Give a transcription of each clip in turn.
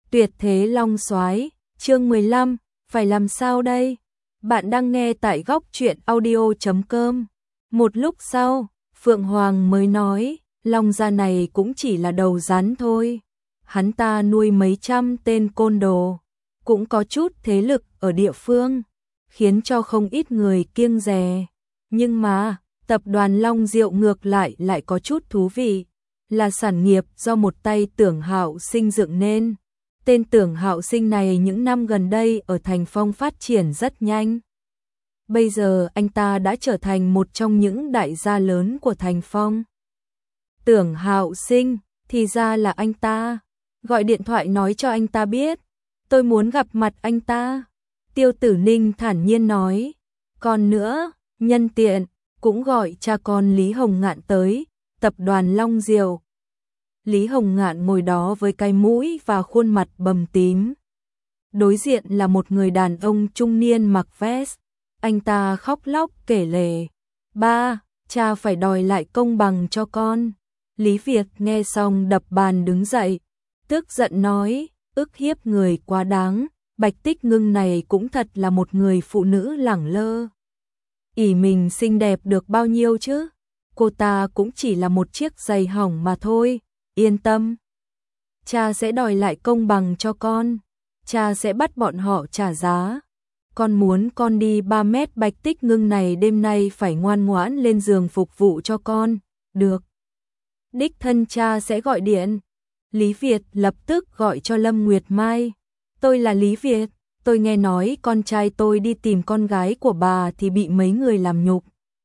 Tuyệt thế long soái, chương 15, phải làm sao đây? Bạn đang nghe tại góc truyện audio.com. Một lúc sau, Phượng Hoàng mới nói, long gia này cũng chỉ là đầu rắn thôi. Hắn ta nuôi mấy trăm tên côn đồ, cũng có chút thế lực ở địa phương, khiến cho không ít người kiêng dè. Nhưng mà, tập đoàn Long Diệu ngược lại có chút thú vị, là sản nghiệp do một tay Tưởng Hạo Sinh dựng nên. Tên Tưởng Hạo Sinh này những năm gần đây ở Thành Phong phát triển rất nhanh. Bây giờ anh ta đã trở thành một trong những đại gia lớn của Thành Phong. Tưởng Hạo Sinh, thì ra là anh ta. Gọi điện thoại nói cho anh ta biết, tôi muốn gặp mặt anh ta. Tiêu Tử Ninh thản nhiên nói, còn nữa, nhân tiện, cũng gọi cha con Lý Hồng Ngạn tới, tập đoàn Long Diệu. Lý Hồng Ngạn ngồi đó với cái mũi và khuôn mặt bầm tím. Đối diện là một người đàn ông trung niên mặc vest. Anh ta khóc lóc kể lể, ba, cha phải đòi lại công bằng cho con. Lý Việt nghe xong đập bàn đứng dậy, tức giận nói, ức hiếp người quá đáng, Bạch Tích Ngưng này cũng thật là một người phụ nữ lẳng lơ. Ỷ mình xinh đẹp được bao nhiêu chứ, cô ta cũng chỉ là một chiếc giày hỏng mà thôi, yên tâm. Cha sẽ đòi lại công bằng cho con, cha sẽ bắt bọn họ trả giá. Con muốn con đi 3 mét Bạch Tích Ngưng này đêm nay phải ngoan ngoãn lên giường phục vụ cho con, được. Đích thân cha sẽ gọi điện. Lý Việt lập tức gọi cho Lâm Nguyệt Mai. Tôi là Lý Việt, tôi nghe nói con trai tôi đi tìm con gái của bà thì bị mấy người làm nhục.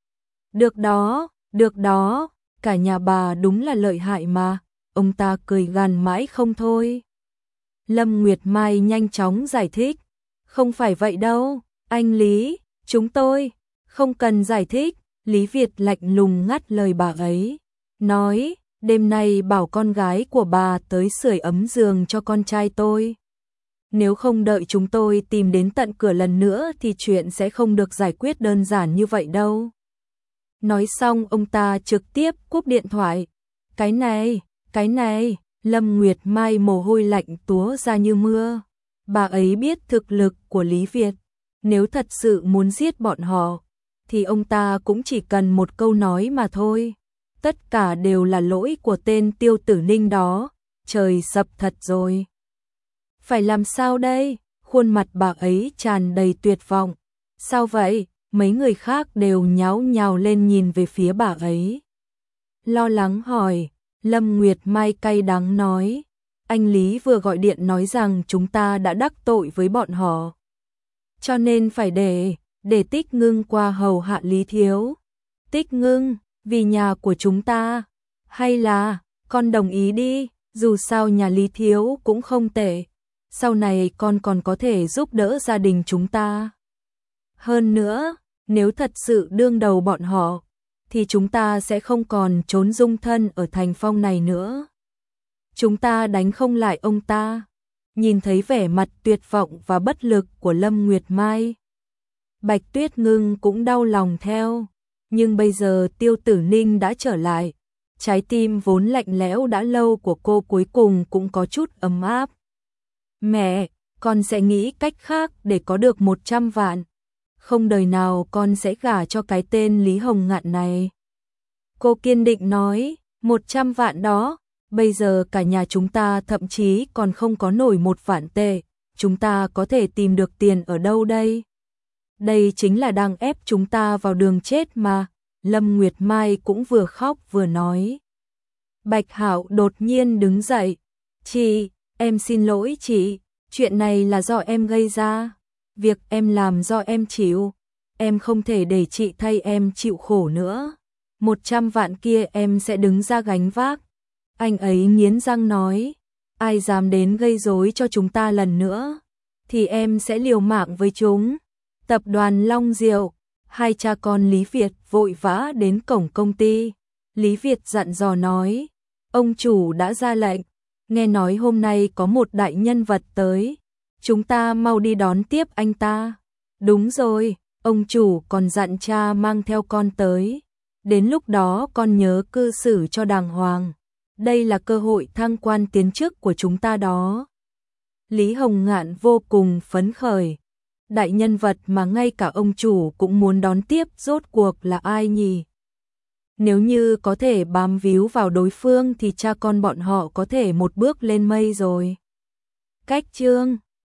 Được đó, cả nhà bà đúng là lợi hại mà, ông ta cười gằn mãi không thôi. Lâm Nguyệt Mai nhanh chóng giải thích, không phải vậy đâu, anh Lý, chúng tôi, không cần giải thích. Lý Việt lạnh lùng ngắt lời bà ấy, nói, đêm nay bảo con gái của bà tới sưởi ấm giường cho con trai tôi. Nếu không đợi chúng tôi tìm đến tận cửa lần nữa thì chuyện sẽ không được giải quyết đơn giản như vậy đâu. Nói xong ông ta trực tiếp cúp điện thoại. Cái này, Lâm Nguyệt Mai mồ hôi lạnh túa ra như mưa. Bà ấy biết thực lực của Lý Việt, nếu thật sự muốn giết bọn họ, thì ông ta cũng chỉ cần một câu nói mà thôi. Tất cả đều là lỗi của tên Tiêu Tử Ninh đó, trời sập thật rồi. Phải làm sao đây? Khuôn mặt bà ấy tràn đầy tuyệt vọng. Sao vậy? Mấy người khác đều nháo nhào lên nhìn về phía bà ấy. Lo lắng hỏi, Lâm Nguyệt Mai cay đắng nói, anh Lý vừa gọi điện nói rằng chúng ta đã đắc tội với bọn họ. Cho nên phải để Tích Ngưng qua hầu hạ Lý Thiếu. Tích Ngưng, vì nhà của chúng ta, hay là, con đồng ý đi, dù sao nhà Lý Thiếu cũng không tệ. Sau này con còn có thể giúp đỡ gia đình chúng ta. Hơn nữa, nếu thật sự đương đầu bọn họ, thì chúng ta sẽ không còn trốn dung thân ở Thành Phong này nữa. Chúng ta đánh không lại ông ta. Nhìn thấy vẻ mặt tuyệt vọng và bất lực của Lâm Nguyệt Mai, Bạch Tuyết Ngưng cũng đau lòng theo. Nhưng bây giờ Tiêu Tử Ninh đã trở lại, trái tim vốn lạnh lẽo đã lâu của cô cuối cùng cũng có chút ấm áp. Mẹ, con sẽ nghĩ cách khác để có được 100 vạn. Không đời nào con sẽ gả cho cái tên Lý Hồng Ngạn này. Cô kiên định nói, 100 vạn đó, bây giờ cả nhà chúng ta thậm chí còn không có nổi 1 vạn tệ. Chúng ta có thể tìm được tiền ở đâu đây? Đây chính là đang ép chúng ta vào đường chết mà. Lâm Nguyệt Mai cũng vừa khóc vừa nói. Bạch Hạo đột nhiên đứng dậy. Chị, em xin lỗi chị, chuyện này là do em gây ra. Việc em làm do em chịu. Em không thể để chị thay em chịu khổ nữa. 100 vạn kia em sẽ đứng ra gánh vác. Anh ấy nghiến răng nói, ai dám đến gây rối cho chúng ta lần nữa, thì em sẽ liều mạng với chúng. Tập đoàn Long Diệu, hai cha con Lý Việt vội vã đến cổng công ty. Lý Việt dặn dò nói, ông chủ đã ra lệnh, nghe nói hôm nay có một đại nhân vật tới, chúng ta mau đi đón tiếp anh ta. Đúng rồi, ông chủ còn dặn cha mang theo con tới, đến lúc đó con nhớ cư xử cho đàng hoàng. Đây là cơ hội thăng quan tiến chức của chúng ta đó. Lý Hồng Ngạn vô cùng phấn khởi. Đại nhân vật mà ngay cả ông chủ cũng muốn đón tiếp rốt cuộc là ai nhỉ? Nếu như có thể bám víu vào đối phương thì cha con bọn họ có thể một bước lên mây rồi. Cách chương